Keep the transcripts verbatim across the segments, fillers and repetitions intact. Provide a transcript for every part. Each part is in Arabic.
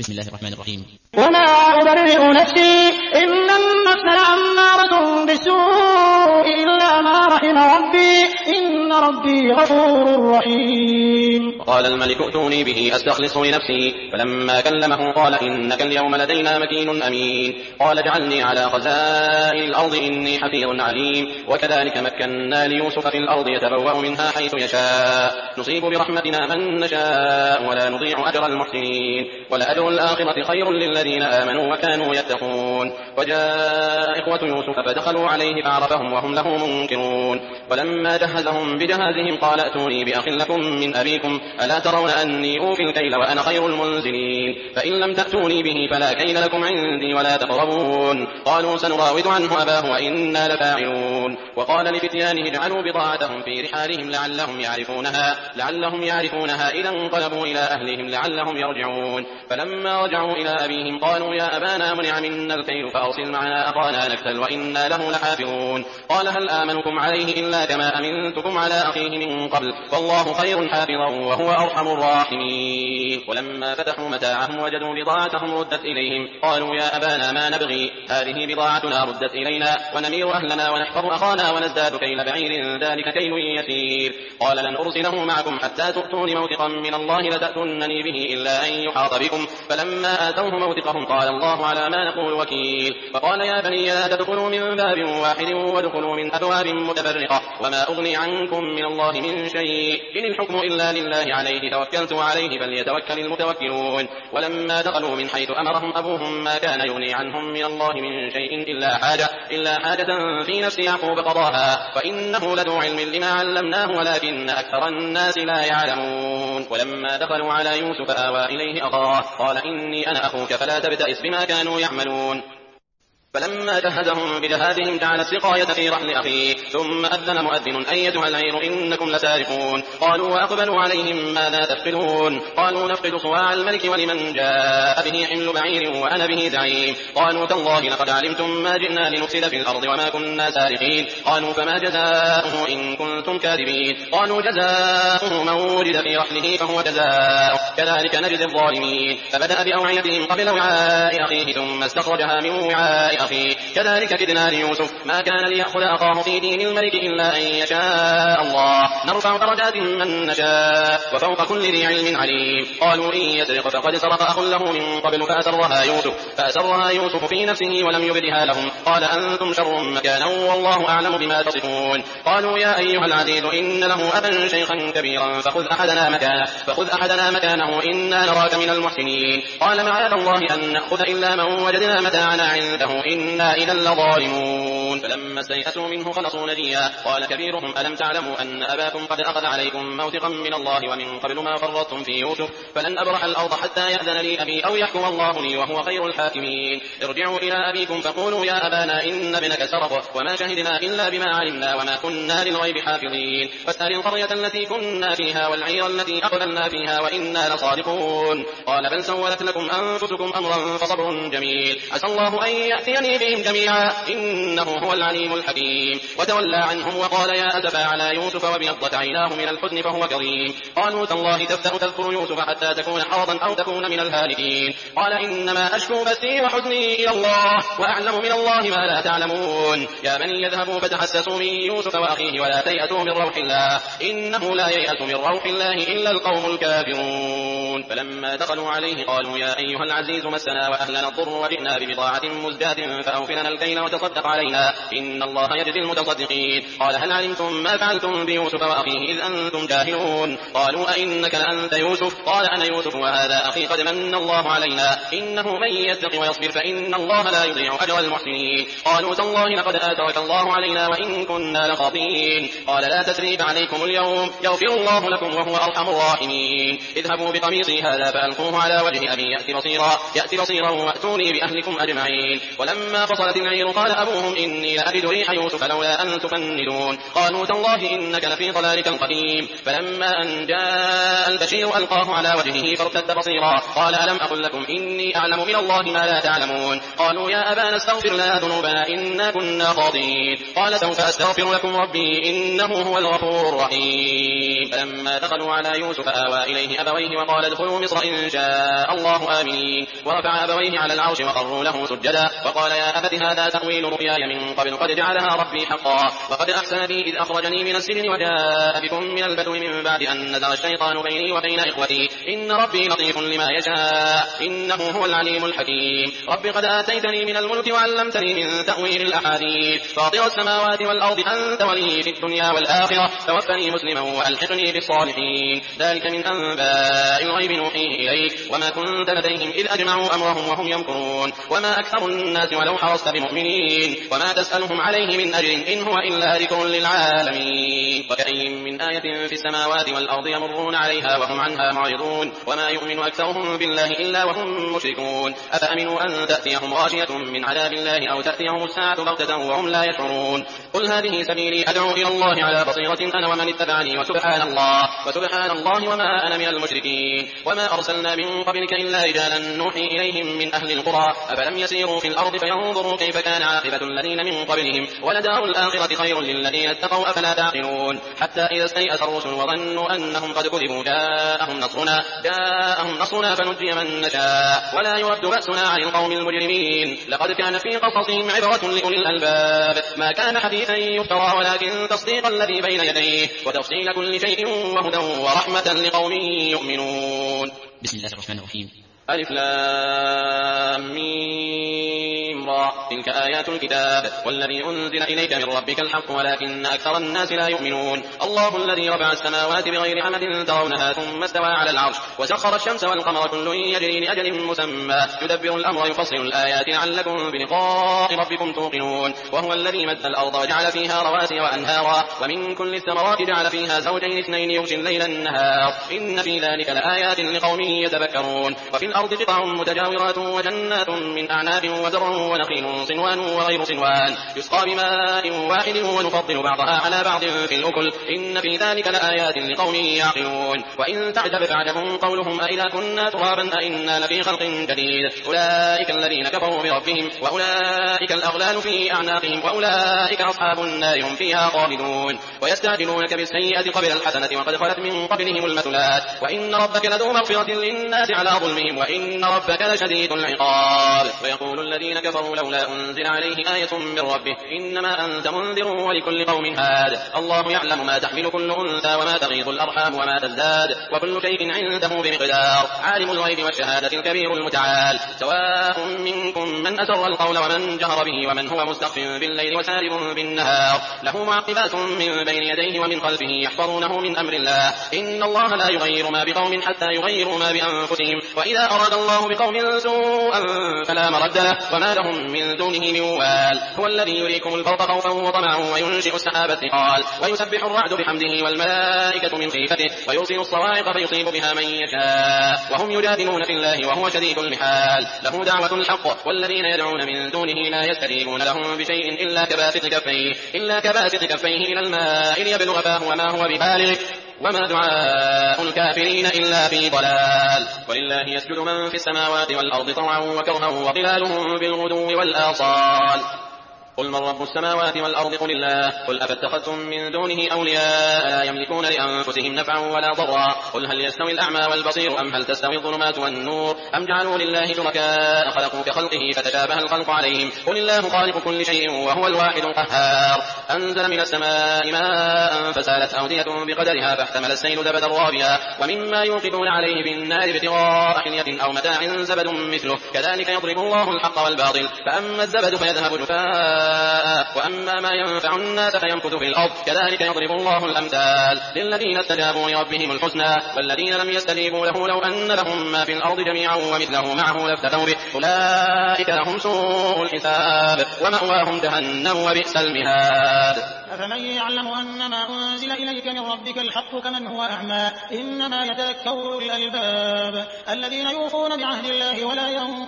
بسم الله الرحمن الرحيم. وما أبرئ نفسي إن النفس لأمارة بالسوء إلا ما رحم ربي إن ربي غفور رحيم. قال الملك ائتوني به أستخلصه لنفسي. فلما كلمه قال إنك اليوم لدينا مكين أمين. قال اجعلني على خزائن الأرض إني حفيظ عليم. وكذلك مكنا ليوسف في الأرض يتبوأ منها حيث يشاء نصيب برحمتنا من نشاء ولا نضيع أجر المحسنين ولأجر الآخرة خير للذين آمنوا وكانوا يتقون. وجاء إخوة يوسف فدخلوا عليه فعرفهم وهم له منكرون. ولما جهزهم بجهازهم قال ائتوني بأخ لكم من أبيكم ألا ترون أني أوفي الكيل وأنا خير المنزلين فإن لم تأتوني به فلا كيل لكم عندي ولا تقربون. قالوا سنراود عنه أباه وإنا لفاعلون. وقال لفتيانه اجعلوا بضاعتهم في رحالهم لعلهم يعرفونها لعلهم يعرفونها إذا انقلبوا إلى أهلهم لعلهم يرجعون. فلما رجعوا إلى أبيهم قالوا يا أبانا منع منا الكيل فأرسل معنا أخانا نكتل وإنا له لحافظون. قال هل آمنكم عليه إلا كما أمنتكم على أخيه من قبل والله خير حافظا وهو أرحم الراحمين. ولما فتحوا متاعهم وجدوا بضاعتهم ردت إليهم قالوا يا أبانا ما نبغي هذه بضاعتنا ردت إلينا ونمير أهلنا ونحفظ أخانا ونزداد كيل بعير ذلك كيل يسير. قال لن أرسله معكم حتى تؤتون موثقا من الله لتأتونني به إلا أن يحاط بكم. فلما آتوه موثقهم قال الله على ما نقول وكيل. فقال يا بني لا تدخلوا من باب واحد وادخلوا من أبواب متفرقة وما أغني عنكم من الله من شيء إن الحكم إلا لله عليه توكلت عليه فليتوكل المتوكلون. ولما دخلوا من حيث أمرهم أبوهم ما كان يغني عنهم من الله من شيء إلا حاجة إلا حاجة في نفس يعقوب قضاها وإنه لذو علم لما علمناه ولكن أكثر الناس لا يعلمون. ولما دخلوا على يوسف آوى إليه أخاه قال إني أنا أخوك فلا تبتئس بما كانوا يعملون. فلما جهزهم بجهازهم جعل السقاية في رحل أخيه ثم أذن مؤذن أيتها العير إنكم لسارقون. قالوا وأقبلوا عليهم ماذا تفقدون قالوا نفقد صواع الملك ولمن جاء به حمل بعير وأنا به زعيم. قالوا تالله لقد علمتم ما جئنا لنفسد في الأرض وما كنا سارقين. قالوا فما جزاؤه إن كنتم كاذبين. قالوا جزاؤه من وجد في رحله فهو جزاؤه كذلك نجزي الظالمين. فبدأ بأوعيتهم قبل وعاء أخيه ثم استخرجها من وعاء أخيه كذلك كدنا ليوسف ما كان ليأخذ أخاه في دين الملك إلا أن يشاء الله نرفع درجات من نشاء وفوق كل ذي علم عليم. قالوا إن يسرق فقد سرق أخ له من قبل فأسرها يوسف فأسرها يوسف في نفسه ولم يبدها لهم قال أنتم شر مكانا والله أعلم بما تصفون. قالوا يا أيها العزيز إن له أبا شيخا كبيرا فخذ أحدنا مكانه فخذ أحدنا مكانه إنا نراك من المحسنين. قال معاذ الله أن نأخذ إلا من وجدنا متاعنا عنده إنا إذا لظالمون. فلما استيئسوا منه خلصوا نجيا قال كبيرهم ألم تعلموا أن أباكم قد أخذ عليكم موثقا من الله ومن قبل ما فرطتم في يوسف فلن أبرح الأرض حتى يأذن لي أبي أو يحكم الله لي وهو خير الحاكمين. ارجعوا إلى أبيكم فقولوا يا أبانا إن ابنك سرق وما شهدنا إلا بما علمنا وما كنا للغيب حافظين. فاسأل القرية التي كنا فيها والعير التي أقبلنا فيها وإنا لصادقون. قال بل سولت لكم أنفسكم أمرا فصبر جميل عسى الله أن يأتيني بهم جميعا إنه هو العليم الحكيم. وتولى عنهم وقال يا أسفا على يوسف وابيضت عيناه من الحزن فهو كظيم. قالوا تالله تفتأ تذكر يوسف حتى تكون حرضا أو تكون من الهالكين. قال إنما أشكو بثي وحزني إلى الله وأعلم من الله ما لا تعلمون. يا بني يذهبوا فتحسسوا من يوسف وأخيه ولا تيأسوا من روح الله إنه لا ييأس من روح الله إلا القوم الكافرون. فلما دخلوا عليه قالوا يا أيها العزيز مسنا وأهلنا الضر وجئنا ببضاعة مزجاة فأوفنا الكيل وتصدق علينا إن الله يجزي المتصدقين. قال هل علمتم ما فعلتم بيوسف وأخيه إذ أنتم جاهلون. قالوا أئنك لأنت يوسف قال أنا يوسف وهذا أخي قد من الله علينا إنه من يتق ويصبر فإن الله لا يضيع أجر المحسنين. قالوا تالله لقد آثرك الله علينا وإن كنا لخاطئين. قال لا تثريب عليكم اليوم يغفر الله لكم وهو أرحم الراحمين. اذهبوا بقميصي هذا فألقوه على وجه أبي يأتي بصيرا يأتي بصيرا وأتوني بأهلكم أجمعين. ولما فصلت العير قال أبوهم إني لأجد ريح يوسف لولا أن تفندون. قالوا تالله إنك لفي ضلالك القديم. فلما أن جاء البشير ألقاه على وجهه فارتد بصيرا قال ألم أقل لكم إني أعلم من الله ما لا تعلمون. قالوا يا أبانا استغفر لنا ذنوبنا إنا كنا خاطئين. قال سوف أستغفر لكم ربي إنه هو الغفور الرحيم. فلما دخلوا على يوسف آوى إليه أبويه وقال ادخلوا مصر إن شاء الله آمنين ورفع أبويه على العرش وخروا له سجدا وقال يا أبت هذا تأويل رؤياي من قبل قد جعلها ربي حقا وقد أحسن بي إذ أخرجني من السجن وجاء بكم من البدو من بعد أن نزغ الشيطان بيني وبين إخوتي إن ربي لطيف لما يشاء إنه هو العليم الحكيم رب قد آتيتني من الملك وعلمتني من تأويل الأحاديث فاطر السماوات والأرض أنت ولي في الدنيا والآخرة توفني مسلما وألحقني بالصالحين ذلك من أنباء الغيب نوحيه إليك وما كنت لديهم إذ أجمعوا أمرهم وهم يمكرون وما أكثر الناس ولو حرصت بمؤمنين وما تسألهم عليه من أجر إن هو إلا ذكر للعالمين وكأين من آية في السماوات والأرض يمرون عليها وهم عنها معرضون وما يؤمن أكثرهم بالله إلا وهم مشركون أفأمنوا أن تأتيهم غاشية من عذاب الله أو تأتيهم الساعة بغتة وهم لا يشعرون قل هذه سبيلي أدعو إلى الله على بصيرة أنا ومن اتبعني وسبحان الله وسبحان الله وما أنا من المشركين وما أرسلنا من قبلك إلا رجالا نوحي إليهم من أهل القرى أفلم يسيروا في الأرض فينظروا كيف كان عاقبة الذين من قبلهم ولدار الآخرة خير للذين اتقوا أفلا تعقلون حتى إذا استيأس الرسل وظنوا أنهم قد كذبوا جاءهم نصرنا جاءهم نصرنا فنجي من نشاء ولا يرد بأسنا عن القوم المجرمين لقد كان في قصصهم عبرة لأولي الألباب ما كان حديثا يفترى ولكن تصديق الذي بين يديه وتفصيل كل شيء وهدى ورحمة لقوم يؤمنون. بسم الله الرحمن الرحيم. ألف لام ميم را تلك آيات الكتاب والذي أنزل إليك من ربك الحق ولكن أكثر الناس لا يؤمنون الله الذي رفع السماوات بغير عمد ترونها ثم استوى على العرش وسخر الشمس والقمر كل يجري لأجل مسمى يدبر الأمر يفصل الآيات لعلكم بلقاء ربكم توقنون وهو الذي مد الأرض وجعل فيها رواسي وأنهارا ومن كل الثمرات جعل فيها زوجين اثنين يغشي الليل النهار إن في ذلك لآيات لقوم يتفكرون وفي الأرض قطع متجاورات وجنات من أعناب وزرع ونخيل صنوان وغير صنوان يسقى بماء واحد ونفضل بعضها على بعض في الأكل إن في ذلك لآيات لقوم يعقلون وإن تعجب فعجب قولهم أإذا كنا ترابا أإنا لفي خلق جديد أولئك الذين كفروا بربهم وأولئك الأغلال في أعناقهم وأولئك أصحاب النار هم فيها خالدون ويستعجلونك بالسيئة قبل الحسنة وقد خلت من قبلهم المثلات وإن ربك لذو مغفرة للناس على ظلمهم وإن ربك لشديد العقاب ويقول الذين كفروا لولا أنزل عليه آية من ربه إنما أنت منذر ولكل قوم هاد الله يعلم ما تحمل كل أنثى وما تغيض الأرحام وما تزداد وكل شيء عنده بمقدار عالم الغيب والشهادة الكبير المتعال سواء منكم من أسر القول ومن جهر به ومن هو مستخف بالليل وسارب بالنهار له معقبات من بين يديه ومن خلفه يحفظونه من أمر الله إن الله لا يغير ما بقوم حتى يغيروا ما بأنفسهم وإذا أراد الله بقوم سوءا فلا مرد له وما لهم من دونه من وال هو الذي يريكم البرق خوفا وطمعا وينشئ السحاب الثقال ويسبح الرعد بحمده والملائكة من خيفته ويرسل الصواعق فيصيب بها من يشاء وهم يجادلون في الله وهو شديد المحال له دعوة الحق والذين يدعون من دونه لا يستجيبون لهم بشيء إلا كباسط كفيه إلا كباسط كفيه إلى الماء ليبلغ فاه وما هو ببالغ وما دعاء الكافرين إلا في ضلال ولله يسجد من في السماوات والأرض طوعا وكرها وظلالهم بالغدو والآصال قل من رب السماوات والأرض قل الله قل أفاتخذتم من دونه أولياء لا يملكون لأنفسهم نفعا ولا ضرا قل هل يستوي الأعمى والبصير أم هل تستوي الظلمات والنور أم جعلوا لله شركاء خلقوا كخلقه فتشابه الخلق عليهم قل الله خالق كل شيء وهو الواحد القهار أنزل من السماء ماء فسالت أودية بقدرها فاحتمل السيل زبدا رابيا ومما يوقدون عليه بالنار ابتغاء حلية أو متاع زبد مثله كذلك يضرب الله الحق والباطل فأما الزبد فيذهب جفاء وأما ما ينفع الناس فيمكث في الأرض كذلك يضرب الله الأمثال للذين استجابوا لربهم الحسنى والذين لم يستجيبوا له لو أن لهم ما في الأرض جميعا ومثله معه لافتدوا به أولئك لهم سوء الحساب ومأواهم جهنم وبئس المهاد أفمن يعلم أن ما أنزل إليك من ربك الحق كمن هو أعمى إنما يتذكر أولو الألباب الذين يوفون بعهد الله ولا ينقضون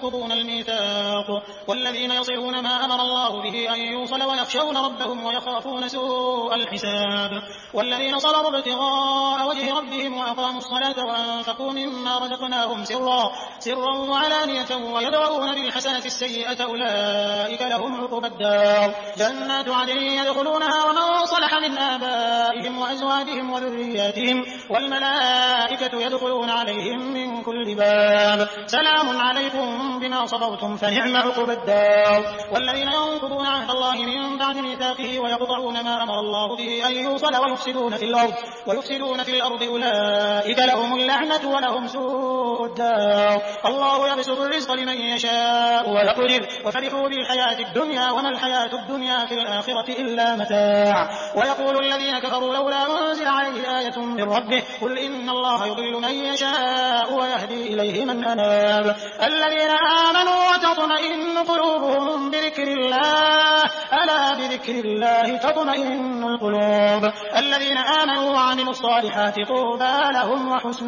ينقضون الميثاق والذين يصلون ما أمر الله به أن يوصل ويخشون ربهم ويخافون سوء الحساب والذين صبروا ابتغاء وجه ربهم وأقاموا الصلاة وأنفقوا مما رزقناهم سرا سرا وعلانية ويدرؤون بالحسنة السيئة أولئك لهم عقبى الدار جنات عدن يدخلونها ومن صلح من آبائهم وأزواجهم وذرياتهم والملائكة يدخلون عليهم من كل باب سلام عليكم بما صبرتم فنعم عقبى الدار والذين ينقضون عهد الله من بعد ميثاقه ويقطعون ما أمر الله به أن يوصل ويفسدون في الأرض ويفسدون في الأرض أولئك لهم اللعنة ولهم سوء الدار الله يبسط الرزق لمن يشاء ويقدر وفرحوا بالحياة الدنيا وما الحياة الدنيا في الآخرة إلا متاع ويقول الذين كفروا لولا أنزل عليه آية من ربه قل إن الله يضل من يشاء ويهدي إليه من أناب الذين آمنوا وتطمئن قلوبهم بذكر الله ألا بذكر الله تطمئن القلوب الذين آمنوا وعملوا الصالحات طوبى لهم وحسن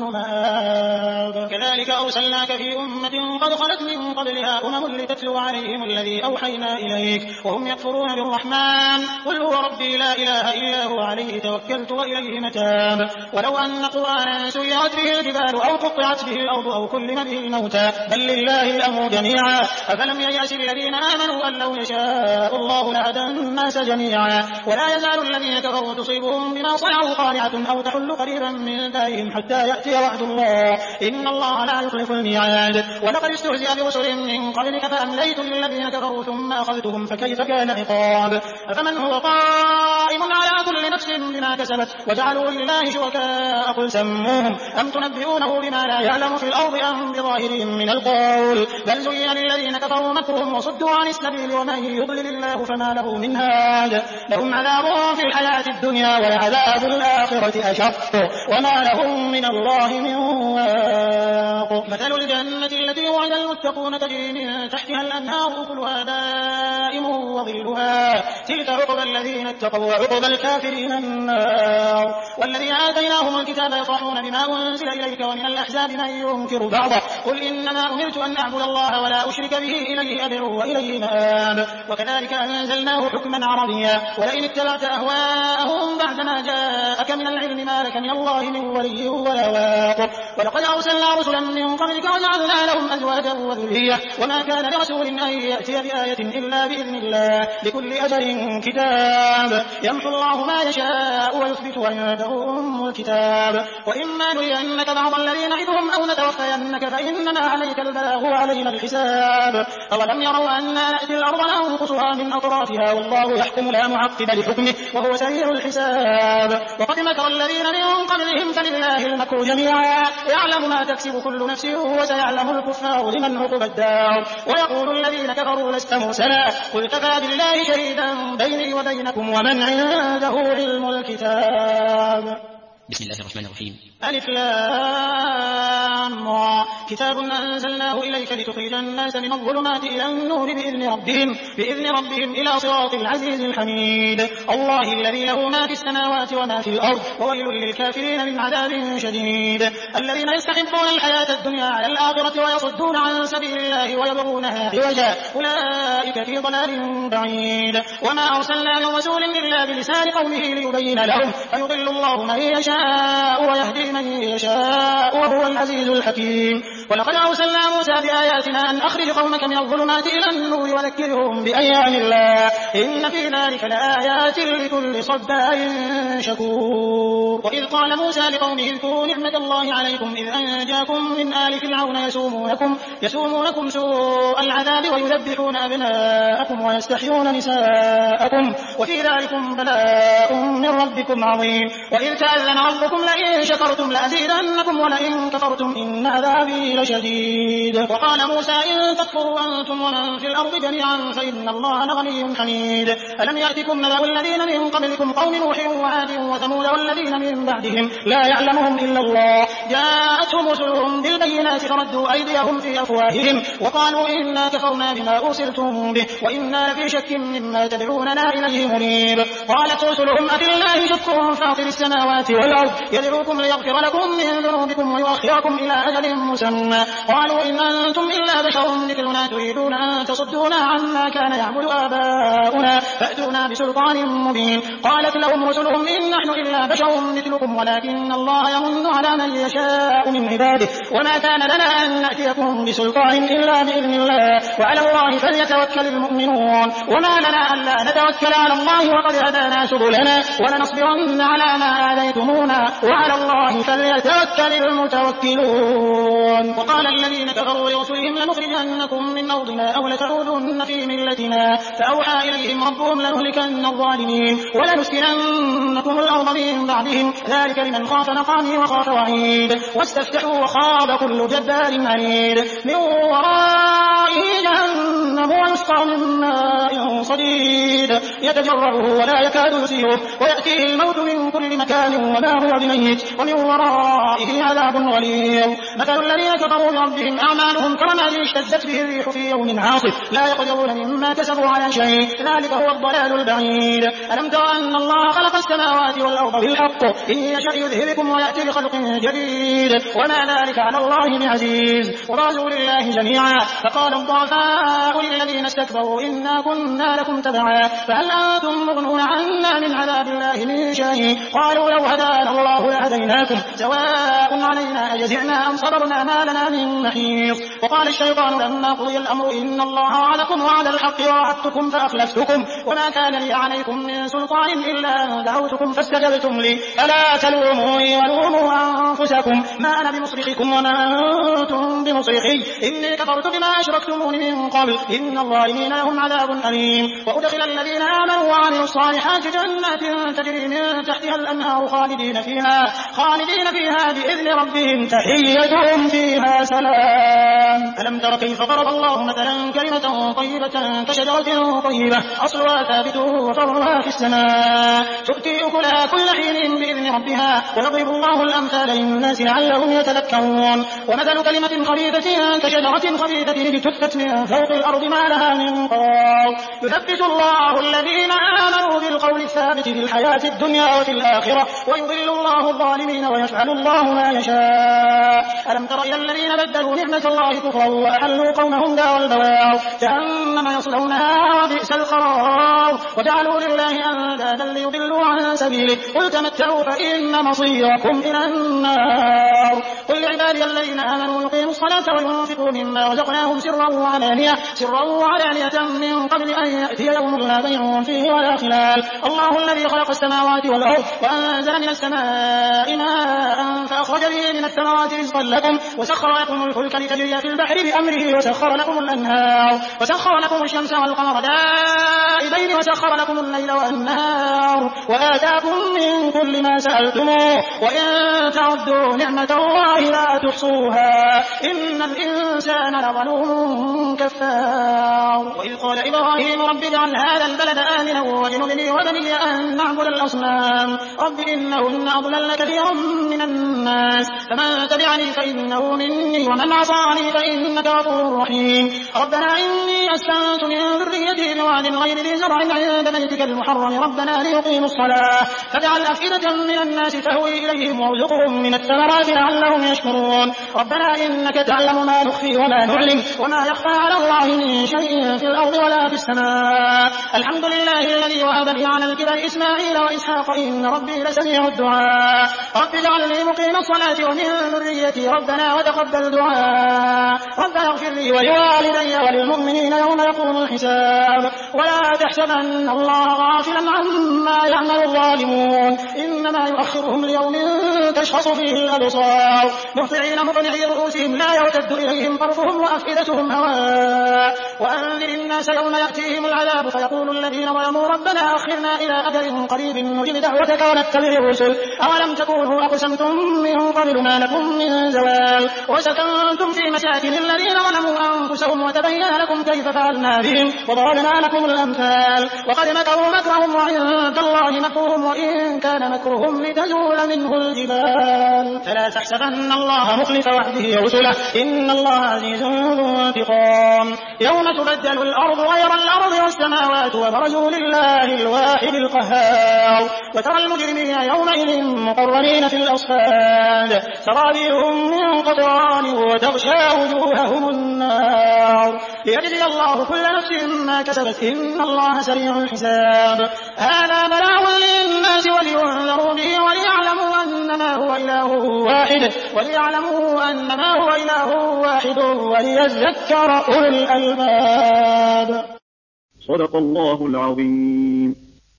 مآب كذلك أرسلناك في أمة قد خلت من قبلها أمم لتتلو عليهم الذي أوحينا إليك وهم يكفرون بالرحمن قل هو ربي لا إله إلا هو عليه توكلت وإليه متاب ولو أن قرآنا سيرت به الجبال أو قطعت به الأرض أو كلم به الموتى بل لله الأمر جميعا أفلم ييأس الذين آمنوا أن لو يشاء الله لهدى الناس جميعا ولا يزال الذين كفروا تصيبهم بما صنعوا قارعة أو تحل قريبا من دارهم حتى يأتي وعد الله إن الله لا يخلف الميعاد ولقد استهزئ برسل من قبلك فأمليت للذين كفروا ثم أخذتهم فكيف كان عقاب أفمن هو قائم على كل نفس بما كسبت وجعلوا لله شركاء قل سموهم أم تنبئونه بما لا يعلم في الأرض أم بظاهرهم من القول بل زين للذين كفروا مكرهم وصدوا عن السبيل ومن يضلل الله فما له من هاد لهم عذاب في الحياة الدنيا ولعذاب الآخرة أشق وما لهم من الله من واق مثل الجنة التي وعد المتقون تجري من تحتها الأنهار أكلها دائم وظلها تلك عقبى الذين اتقوا وعقبى الكافرين النار والذين آتيناهم الكتاب يفرحون بما أنزل إليك ومن الأحزاب من ينكر بعضه قل إنما أمرت أن أعبد الله ولا أشرك به إليه أدعو وإليه مآب وكذلك أنزلناه حكما عربيا ولئن اتبعت أهواءهم بعدما جاءك من العلم ما لك من الله من ولي ولا واق ولقد أرسلنا رسلا من قبلك وجعلنا لهم أزواجا وذرية وما كان لرسول أن يأتي بآية إلا بإذن الله لكل أجل كتاب يمحو الله ما يشاء ويثبت وعنده أم الكتاب وإما نرينك بعض الذين نعدهم أو نتوفينك فإنما عليك البلاغ وعلينا الحساب أولم يروا أنا نأتي الأرض ننقصها من أطرافها والله يحكم لا معقب لحكمه وهو سريع الحساب وقد مكر الذين من قبلهم فلله المكر جميعا يعلم ما تكسب كل نفس وسيعلم الكفار لمن عقبى الدار ويقول الذين كفروا لست مرسلا قل كفى بالله شهيدا بيني وبينكم ومن عنده علم الكتاب بسم الله الرحمن الرحيم ألف لام را كتاب أنزلناه إليك لتخرج الناس من الظلمات إلى النور بإذن ربهم بإذن ربهم إلى صراط العزيز الحميد الله الذي له ما في السماوات وما في الأرض وويل للكافرين من عذاب شديد الذين يستحبون الحياة الدنيا على الآخرة ويصدون عن سبيل الله ويبغونها عوجا أولئك في ضلال بعيد وما أرسلنا من رسول إلا بلسان قومه ليبين لهم فيضل الله من يشاء ويهدي من يشاء وهو العزيز الحكيم ولقد أرسلنا موسى بآياتنا أن أخرج قومك من الظلمات إلى النور وذكرهم بأيام الله إن في ذلك لآيات لكل صبار شكور وإذ قال موسى لقومه اذكروا نعمة الله عليكم إذ أنجاكم من آل فرعون يسومونكم, يسومونكم سوء العذاب ويذبحون أبناءكم ويستحيون نساءكم وفي ذلكم بلاء من ربكم عظيم وإذ تأذن ربكم لئن شكرتم لأزيدنكم ولئن كفرتم إن عذابي لشديد وقال موسى إن تكفروا أنتم ومن في الأرض جميعا فإن الله لغني حميد ألم يأتكم نبأ الذين من قبلكم قوم نوح وعاد وثمود والذين من بعدهم لا يعلمهم إلا الله جاءتهم رسلهم بالبينات فردوا أيديهم في أفواههم وقالوا إنا كفرنا بما أرسلتم به وإنا لفي شك مما تدعوننا إليه مريب. قالت رسلهم أفي الله شك فاطر السماوات والأرض يدعوكم ليغفر لكم من ذنوبكم ويؤخركم إلى أجل مسمى قالوا إن أنتم إلا بشر مثلنا تريدون أن تصدونا عما كان يعبد آباؤنا فأتونا بسلطان مبين. قالت لهم رسلهم إن نحن إلا بشر مثلكم ولكن الله يمن على من يشاء من عباده وما كان لنا أن نأتيكم بسلطان إلا بإذن الله وعلى الله فليتوكل المؤمنون. وما لنا ألا نتوكل على الله وقد هدانا سبلنا ولنصبرن على ما آذيتمونا وعلى الله فليتوكل المتوكلون. وقال الذين كفروا لرسلهم لنخرجنكم من أرضنا أو لتعودن في ملتنا فأوحى إليهم ربهم لنهلكن الظالمين ولنسكننكم الأرض من بعدهم ذلك لمن خاف مقامي وخاف وعيد. واستفتحوا وخاب كل جبار عنيد من ورائه جهنم ويسقى من ماء صديد يتجرعه ولا يكاد يسيره ويأتيه الموت من كل مكان وما هو بميت ومن ورائه عذاب غليظ. مثل الذين كفروا بربهم أعمالهم كرماد اشتدت به الريح في يوم عاصف لا يقدرون مما كسبوا على شيء ذلك هو الضلال البعيد. ألم تر أن الله خلق السماوات والأرض بالحق إن يشأ يذهبكم ويأتي بخلق جديد وما ذلك على الله بعزيز. وبرزوا لله جميعا فقال الضعفاء للذين استكبروا إنا كنا لكم تبعا فهل أنتم مغنون عنا من عذاب الله من شيء قالوا لو هدانا الله لهديناكم سواء علينا أجزعنا أم صبرنا ما لنا من محيص. وقال الشيطان لما قضي الأمر إن الله وعدكم وعد الحق ووعدتكم فأخلفتكم وما كان لي عليكم من سلطان إلا أن دعوتكم فاستجبتم لي فلا تلوموني ولوموا أنفسكم ما أنا بمصرخكم وما أنتم بمصرخي إني كفرت بما أشركتمون من قبل إن الظالمين لهم عذاب أليم. وأدخل الذين آمنوا وعملوا الصالحات جنات تجري من تحتها الأنهار خالدين فيها خالدين فيها بإذن ربهم تحيتهم فيها سلام. ألم تر كيف ضرب الله مثلا كلمة طيبة كشجرة طيبة أصلها ثابت وفرعها في السماء تؤتي أكلها كل حين بإذن ربها ويضرب الله الأمثال للناس لعلهم يتذكرون. ومثل كلمة خبيثة كشجرة خبيثة اجتثت من فوق الأرض ما لها من قرار يثبت الله الذين آمنوا بالقول الثابت في الحياة الدنيا وفي الآخرة ويضل الله الظالمين ويفعل الله ما يشاء. ألم تر إلى الذين بدلوا نعمة الله كفرا وأحلوا قومهم دار البوار جهنم يصلونها وبئس القرار وجعلوا لله أندادا ليضلوا عن سبيله قل تمتعوا فإن مصيركم إلى النار. قل لعبادي الذين آمنوا يقيموا الصلاة وينفقوا مما رزقناهم سرا وعلانية سرا وعلانية من قبل أن يأتي يوم لا بيع فيه ولا خلال. الله الذي خلق السماوات والأرض وأنزل من السماء ماء فأخرج به من الثمرات رزقا لكم وسخر لكم الفلك لتجري في البحر بأمره وسخر لكم الأنهار وسخر لكم الشمس والقمر دائبين وسخر لكم الليل والنهار وآتاكم من كل ما سألتموه وإن تعدوا نعمة الله لا تحصوها إن الإنسان لظلوم كفار. وإذ قال إبراهيم رب اجعل هذا البلد آمنا واجنبني وبني أن نعبد الأصنام رب إنهن أضللن كثيرا من الناس فمن تبعني فإنه مني ومن عصاني فإنك غفور رحيم. ربنا إني أسكنت من ذريتي بواد غير ذي زرع عند بيتك المحرم ربنا ليقيموا الصلاة فاجعل أفئدة من الناس تهوي إليهم وارزقهم من الثمرات لعلهم يشكرون. ربنا إنك تعلم ما نخفي وما نعلن وما يخفى على الله من شيء في الأرض ولا في السماء. الحمد لله الذي وهب لي على الكبر إسماعيل وإسحاق إن ربي لسميع الدعاء. رب اجعلني مقيم الصلاة ومن ذريتي ربنا وتقبل دعاء. ربنا اغفر لي ولوالدي وللمؤمنين يوم يقوم الحساب. ولا تحسبن الله غافلا عما يعمل الظالمون إنما يؤخرهم ليوم تشخص فيه الأبصار مهطعين مقنعي رؤوسهم لا يرتد إليهم طرفهم وأفئدتهم هواء. وأنذر الناس يوم يأتيهم العذاب فيقول الذين ظلموا ربنا أخرنا إلى أجل قريب نجب دعوتك ونتبع الرسل أولم تكونوا أقسمتم من قبل ما لكم من زوال وسكنتم في مساكن الذين ظلموا أنفسهم وتبين لكم كيف فعلنا بهم وضربنا لكم الأمثال وقد مكروا مكرهم وعند الله مكرهم وإن كان مكرهم لتزول منه الجبال فلا تحسبن الله مخلف وعده رسله إن الله عزيز ذو انتقام يوم تبدل الأرض غير الأرض والسماوات وبرزوا لله الواحد القهار وترى المجرمين يومئذ مقرنين في الأصفاد سرابيلهم من قطران وتغشى وجوههم النار ليجزي الله كل نفس ما كسبت إن الله سريع الحساب هذا بلاغ للناس ولينذروا به وليعلموا أنما هو إله واحد وليعلموا أنما هو إله واحد وليذكر أولو الألباب. صدق الله العظيم.